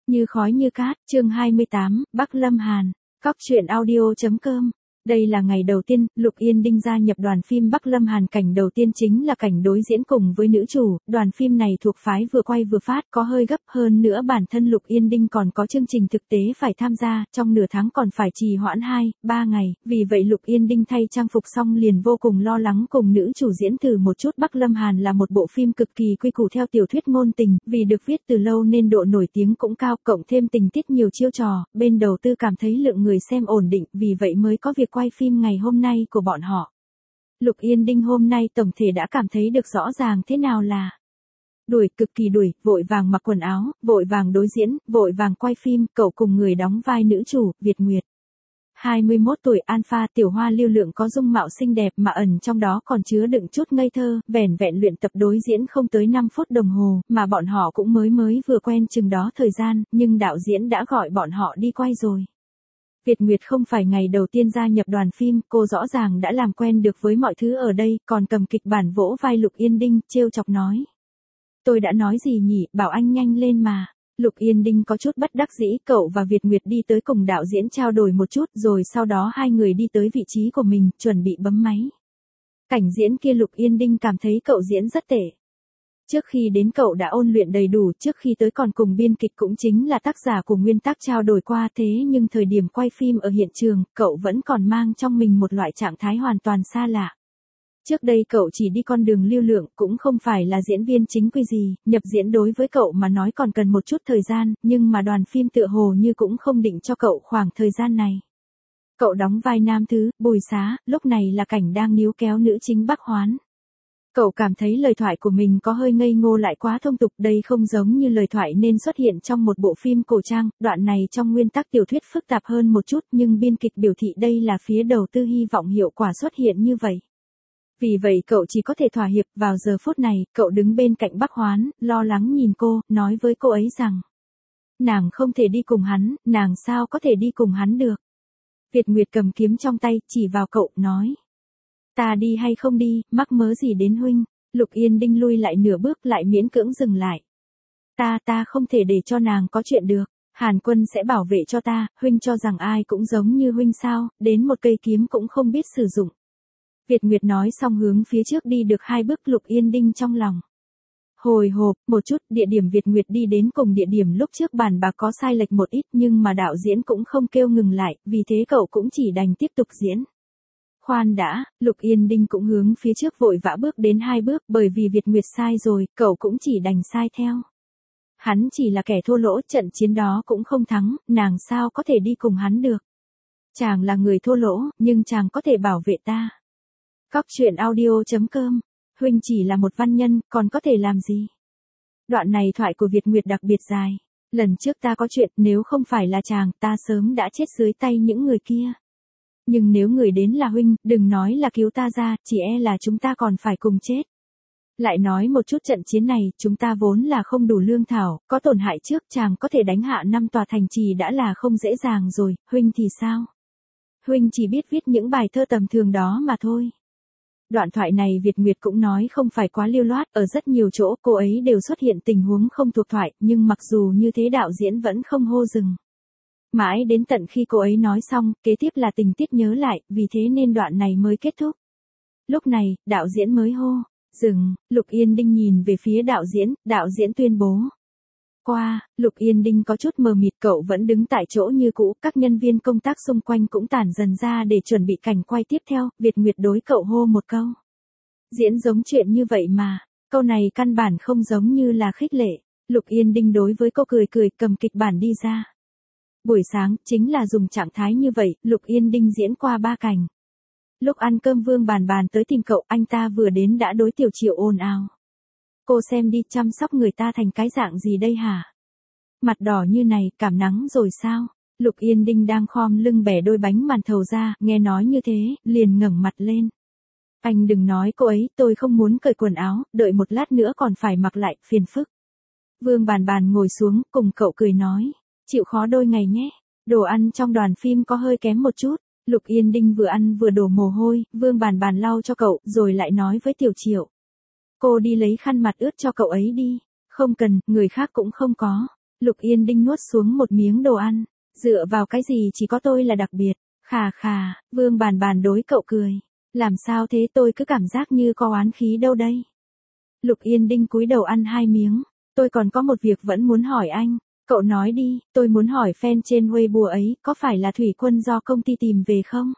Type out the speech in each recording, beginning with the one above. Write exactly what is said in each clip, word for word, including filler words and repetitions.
Như khói như cát, chương hai mươi tám, Bắc Lâm Hàn. Cóc truyện audio chấm com. Đây là ngày đầu tiên, Lục Yên Đinh gia nhập đoàn phim Bắc Lâm Hàn. Cảnh đầu tiên chính là cảnh đối diễn cùng với nữ chủ. Đoàn phim này thuộc phái vừa quay vừa phát, có hơi gấp, hơn nữa bản thân Lục Yên Đinh còn có chương trình thực tế phải tham gia, trong nửa tháng còn phải trì hoãn hai, ba ngày. Vì vậy Lục Yên Đinh thay trang phục xong liền vô cùng lo lắng cùng nữ chủ diễn thử một chút. Bắc Lâm Hàn là một bộ phim cực kỳ quy củ theo tiểu thuyết ngôn tình, vì được viết từ lâu nên độ nổi tiếng cũng cao, cộng thêm tình tiết nhiều chiêu trò, bên đầu tư cảm thấy lượng người xem ổn định, vì vậy mới có việc quay phim ngày hôm nay của bọn họ. Lục Yên Đinh hôm nay tổng thể đã cảm thấy được rõ ràng thế nào là đuổi, cực kỳ đuổi, vội vàng mặc quần áo, vội vàng đối diễn, vội vàng quay phim. Cậu cùng người đóng vai nữ chủ, Việt Nguyệt. hai mươi mốt tuổi, alpha tiểu hoa lưu lượng, có dung mạo xinh đẹp mà ẩn trong đó còn chứa đựng chút ngây thơ, vẻn vẹn luyện tập đối diễn không tới năm phút đồng hồ, mà bọn họ cũng mới mới vừa quen chừng đó thời gian, nhưng đạo diễn đã gọi bọn họ đi quay rồi. Việt Nguyệt không phải ngày đầu tiên gia nhập đoàn phim, cô rõ ràng đã làm quen được với mọi thứ ở đây, còn cầm kịch bản vỗ vai Lục Yên Đinh, trêu chọc nói. Tôi đã nói gì nhỉ, bảo anh nhanh lên mà. Lục Yên Đinh có chút bất đắc dĩ, cậu và Việt Nguyệt đi tới cùng đạo diễn trao đổi một chút, rồi sau đó hai người đi tới vị trí của mình, chuẩn bị bấm máy. Cảnh diễn kia Lục Yên Đinh cảm thấy cậu diễn rất tệ. Trước khi đến cậu đã ôn luyện đầy đủ, trước khi tới còn cùng biên kịch cũng chính là tác giả của nguyên tác trao đổi qua, thế nhưng thời điểm quay phim ở hiện trường, cậu vẫn còn mang trong mình một loại trạng thái hoàn toàn xa lạ. Trước đây cậu chỉ đi con đường lưu lượng, cũng không phải là diễn viên chính quy gì, nhập diễn đối với cậu mà nói còn cần một chút thời gian, nhưng mà đoàn phim tựa hồ như cũng không định cho cậu khoảng thời gian này. Cậu đóng vai nam thứ, Bùi Xá, lúc này là cảnh đang níu kéo nữ chính Bắc Hoán. Cậu cảm thấy lời thoại của mình có hơi ngây ngô lại quá thông tục, đây không giống như lời thoại nên xuất hiện trong một bộ phim cổ trang, đoạn này trong nguyên tắc tiểu thuyết phức tạp hơn một chút, nhưng biên kịch biểu thị đây là phía đầu tư hy vọng hiệu quả xuất hiện như vậy. Vì vậy cậu chỉ có thể thỏa hiệp. Vào giờ phút này, cậu đứng bên cạnh Bắc Hoán, lo lắng nhìn cô, nói với cô ấy rằng nàng không thể đi cùng hắn, nàng sao có thể đi cùng hắn được. Việt Nguyệt cầm kiếm trong tay, chỉ vào cậu, nói. Ta đi hay không đi, mắc mớ gì đến huynh. Lục Yên Đinh lui lại nửa bước, lại miễn cưỡng dừng lại. Ta, ta không thể để cho nàng có chuyện được. Hàn Quân sẽ bảo vệ cho ta, huynh cho rằng ai cũng giống như huynh sao, đến một cây kiếm cũng không biết sử dụng. Việt Nguyệt nói xong hướng phía trước đi được hai bước, Lục Yên Đinh trong lòng hồi hộp một chút. Địa điểm Việt Nguyệt đi đến cùng địa điểm lúc trước bàn bạc có sai lệch một ít, nhưng mà đạo diễn cũng không kêu ngừng lại, vì thế cậu cũng chỉ đành tiếp tục diễn. Khoan đã, Lục Yên Đinh cũng hướng phía trước vội vã bước đến hai bước, bởi vì Việt Nguyệt sai rồi, cậu cũng chỉ đành sai theo. Hắn chỉ là kẻ thua lỗ, trận chiến đó cũng không thắng, nàng sao có thể đi cùng hắn được. Chàng là người thua lỗ, nhưng chàng có thể bảo vệ ta. Cóc truyện audio chấm com. Huynh chỉ là một văn nhân, còn có thể làm gì? Đoạn này thoại của Việt Nguyệt đặc biệt dài. Lần trước ta có chuyện, nếu không phải là chàng, ta sớm đã chết dưới tay những người kia. Nhưng nếu người đến là huynh, đừng nói là cứu ta ra, chỉ e là chúng ta còn phải cùng chết. Lại nói một chút, trận chiến này, chúng ta vốn là không đủ lương thảo, có tổn hại trước, chàng có thể đánh hạ năm tòa thành trì đã là không dễ dàng rồi, huynh thì sao? Huynh chỉ biết viết những bài thơ tầm thường đó mà thôi. Đoạn thoại này Việt Nguyệt cũng nói không phải quá lưu loát, ở rất nhiều chỗ cô ấy đều xuất hiện tình huống không thuộc thoại, nhưng mặc dù như thế đạo diễn vẫn không hô dừng. Mãi đến tận khi cô ấy nói xong, kế tiếp là tình tiết nhớ lại, vì thế nên đoạn này mới kết thúc. Lúc này, đạo diễn mới hô, dừng. Lục Yên Đinh nhìn về phía đạo diễn, đạo diễn tuyên bố. Qua, Lục Yên Đinh có chút mờ mịt, cậu vẫn đứng tại chỗ như cũ, các nhân viên công tác xung quanh cũng tản dần ra để chuẩn bị cảnh quay tiếp theo. Việt Nguyệt đối cậu hô một câu. Diễn giống chuyện như vậy mà, câu này căn bản không giống như là khích lệ. Lục Yên Đinh đối với cô cười cười, cầm kịch bản đi ra. Buổi sáng, chính là dùng trạng thái như vậy, Lục Yên Đinh diễn qua ba cảnh. Lúc ăn cơm Vương Bàn Bàn tới tìm cậu, anh ta vừa đến đã đối Tiểu Triệu ồn ào. Cô xem đi, chăm sóc người ta thành cái dạng gì đây hả? Mặt đỏ như này, cảm nắng rồi sao? Lục Yên Đinh đang khom lưng bẻ đôi bánh màn thầu ra, nghe nói như thế, liền ngẩng mặt lên. Anh đừng nói cô ấy, tôi không muốn cởi quần áo, đợi một lát nữa còn phải mặc lại, phiền phức. Vương Bàn Bàn ngồi xuống, cùng cậu cười nói. Chịu khó đôi ngày nhé. Đồ ăn trong đoàn phim có hơi kém một chút. Lục Yên Đinh vừa ăn vừa đổ mồ hôi, Vương Bàn Bàn lau cho cậu, rồi lại nói với Tiểu Triệu. Cô đi lấy khăn mặt ướt cho cậu ấy đi. Không cần, người khác cũng không có. Lục Yên Đinh nuốt xuống một miếng đồ ăn. Dựa vào cái gì chỉ có tôi là đặc biệt. Khà khà, Vương Bàn Bàn đối cậu cười. Làm sao thế, tôi cứ cảm giác như có oán khí đâu đây. Lục Yên Đinh cúi đầu ăn hai miếng. Tôi còn có một việc vẫn muốn hỏi anh. Cậu nói đi, tôi muốn hỏi fan trên Weibo ấy có phải là thủy quân do công ty tìm về không?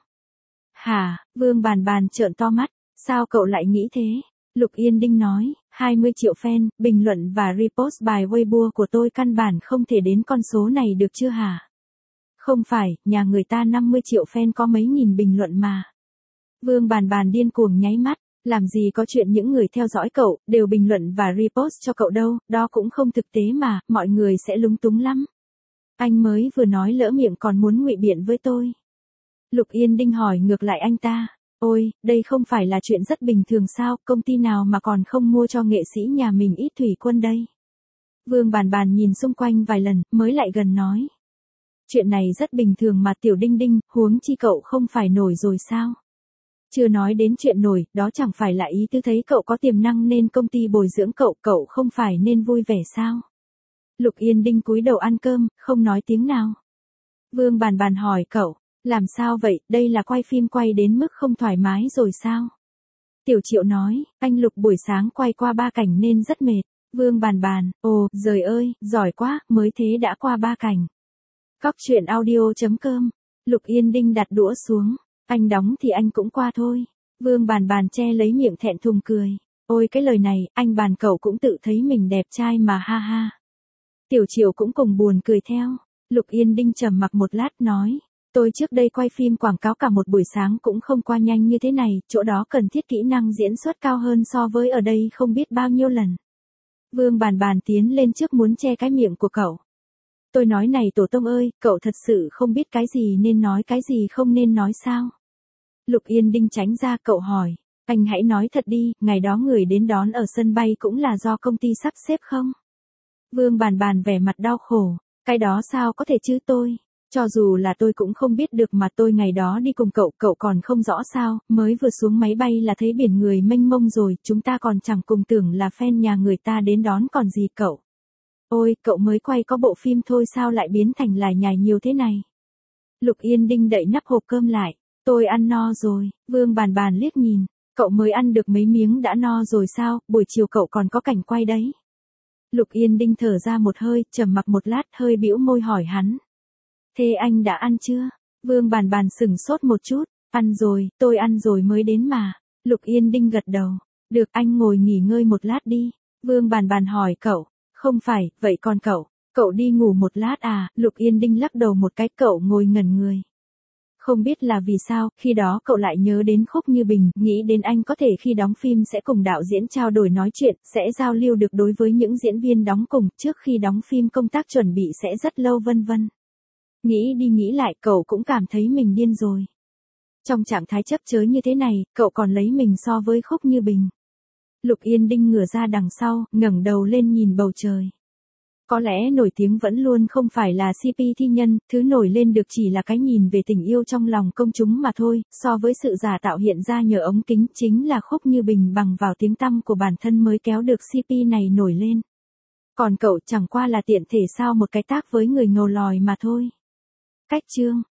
Hả, Vương Bàn Bàn trợn to mắt. Sao cậu lại nghĩ thế? Lục Yên Đinh nói, hai mươi triệu fan, bình luận và repost bài Weibo của tôi căn bản không thể đến con số này được chưa hả? Không phải, nhà người ta năm mươi triệu fan có mấy nghìn bình luận mà. Vương Bàn Bàn điên cuồng nháy mắt, làm gì có chuyện những người theo dõi cậu, đều bình luận và repost cho cậu đâu, đó cũng không thực tế mà, mọi người sẽ lúng túng lắm. Anh mới vừa nói lỡ miệng còn muốn ngụy biện với tôi. Lục Yên Đinh hỏi ngược lại anh ta, ôi, đây không phải là chuyện rất bình thường sao, công ty nào mà còn không mua cho nghệ sĩ nhà mình ít thủy quân đây. Vương Bàn Bàn nhìn xung quanh vài lần, mới lại gần nói. Chuyện này rất bình thường mà Tiểu Đinh Đinh, huống chi cậu không phải nổi rồi sao? Chưa nói đến chuyện nổi, đó chẳng phải là ý tứ thấy cậu có tiềm năng nên công ty bồi dưỡng cậu, cậu không phải nên vui vẻ sao? Lục Yên Đinh cúi đầu ăn cơm, không nói tiếng nào. Vương Bàn Bàn hỏi cậu, làm sao vậy, đây là quay phim quay đến mức không thoải mái rồi sao? Tiểu Triệu nói, anh Lục buổi sáng quay qua ba cảnh nên rất mệt. Vương Bàn Bàn, ồ, giời ơi, giỏi quá, mới thế đã qua ba cảnh. Cóc truyện audio chấm com. Lục Yên Đinh đặt đũa xuống. Anh đóng thì anh cũng qua thôi. Vương Bàn Bàn che lấy miệng thẹn thùng cười. Ôi cái lời này, anh Bàn cậu cũng tự thấy mình đẹp trai mà ha ha. Tiểu Triệu cũng cùng buồn cười theo. Lục Yên Đinh trầm mặc một lát nói. Tôi trước đây quay phim quảng cáo cả một buổi sáng cũng không qua nhanh như thế này, chỗ đó cần thiết kỹ năng diễn xuất cao hơn so với ở đây không biết bao nhiêu lần. Vương Bàn Bàn tiến lên trước muốn che cái miệng của cậu. Tôi nói này tổ tông ơi, cậu thật sự không biết cái gì nên nói cái gì không nên nói sao? Lục Yên Đinh tránh ra cậu hỏi, anh hãy nói thật đi, ngày đó người đến đón ở sân bay cũng là do công ty sắp xếp không? Vương Bàn Bàn vẻ mặt đau khổ, cái đó sao có thể chứ tôi, cho dù là tôi cũng không biết được mà tôi ngày đó đi cùng cậu, cậu còn không rõ sao, mới vừa xuống máy bay là thấy biển người mênh mông rồi, chúng ta còn chẳng cùng tưởng là fan nhà người ta đến đón còn gì cậu. Ôi, cậu mới quay có bộ phim thôi sao lại biến thành lải nhải nhiều thế này? Lục Yên Đinh đậy nắp hộp cơm lại. Tôi ăn no rồi, Vương Bàn Bàn liếc nhìn. Cậu mới ăn được mấy miếng đã no rồi sao, buổi chiều cậu còn có cảnh quay đấy. Lục Yên Đinh thở ra một hơi, trầm mặc một lát hơi bĩu môi hỏi hắn. Thế anh đã ăn chưa? Vương Bàn Bàn sửng sốt một chút. Ăn rồi, tôi ăn rồi mới đến mà. Lục Yên Đinh gật đầu. Được anh ngồi nghỉ ngơi một lát đi. Vương Bàn Bàn hỏi cậu. Không phải, vậy còn cậu, cậu đi ngủ một lát à, Lục Yên Đinh lắc đầu một cái, cậu ngồi ngẩn người. Không biết là vì sao, khi đó cậu lại nhớ đến Khúc Như Bình, nghĩ đến anh có thể khi đóng phim sẽ cùng đạo diễn trao đổi nói chuyện, sẽ giao lưu được đối với những diễn viên đóng cùng, trước khi đóng phim công tác chuẩn bị sẽ rất lâu vân vân. Nghĩ đi nghĩ lại, cậu cũng cảm thấy mình điên rồi. Trong trạng thái chấp chới như thế này, cậu còn lấy mình so với Khúc Như Bình. Lục Yên Đinh ngửa ra đằng sau, ngẩng đầu lên nhìn bầu trời. Có lẽ nổi tiếng vẫn luôn không phải là xê pê thi nhân, thứ nổi lên được chỉ là cái nhìn về tình yêu trong lòng công chúng mà thôi, so với sự giả tạo hiện ra nhờ ống kính chính là Khúc Như Bình bằng vào tiếng tăm của bản thân mới kéo được xê pê này nổi lên. Còn cậu chẳng qua là tiện thể sao một cái tác với người ngầu lòi mà thôi. Cách chương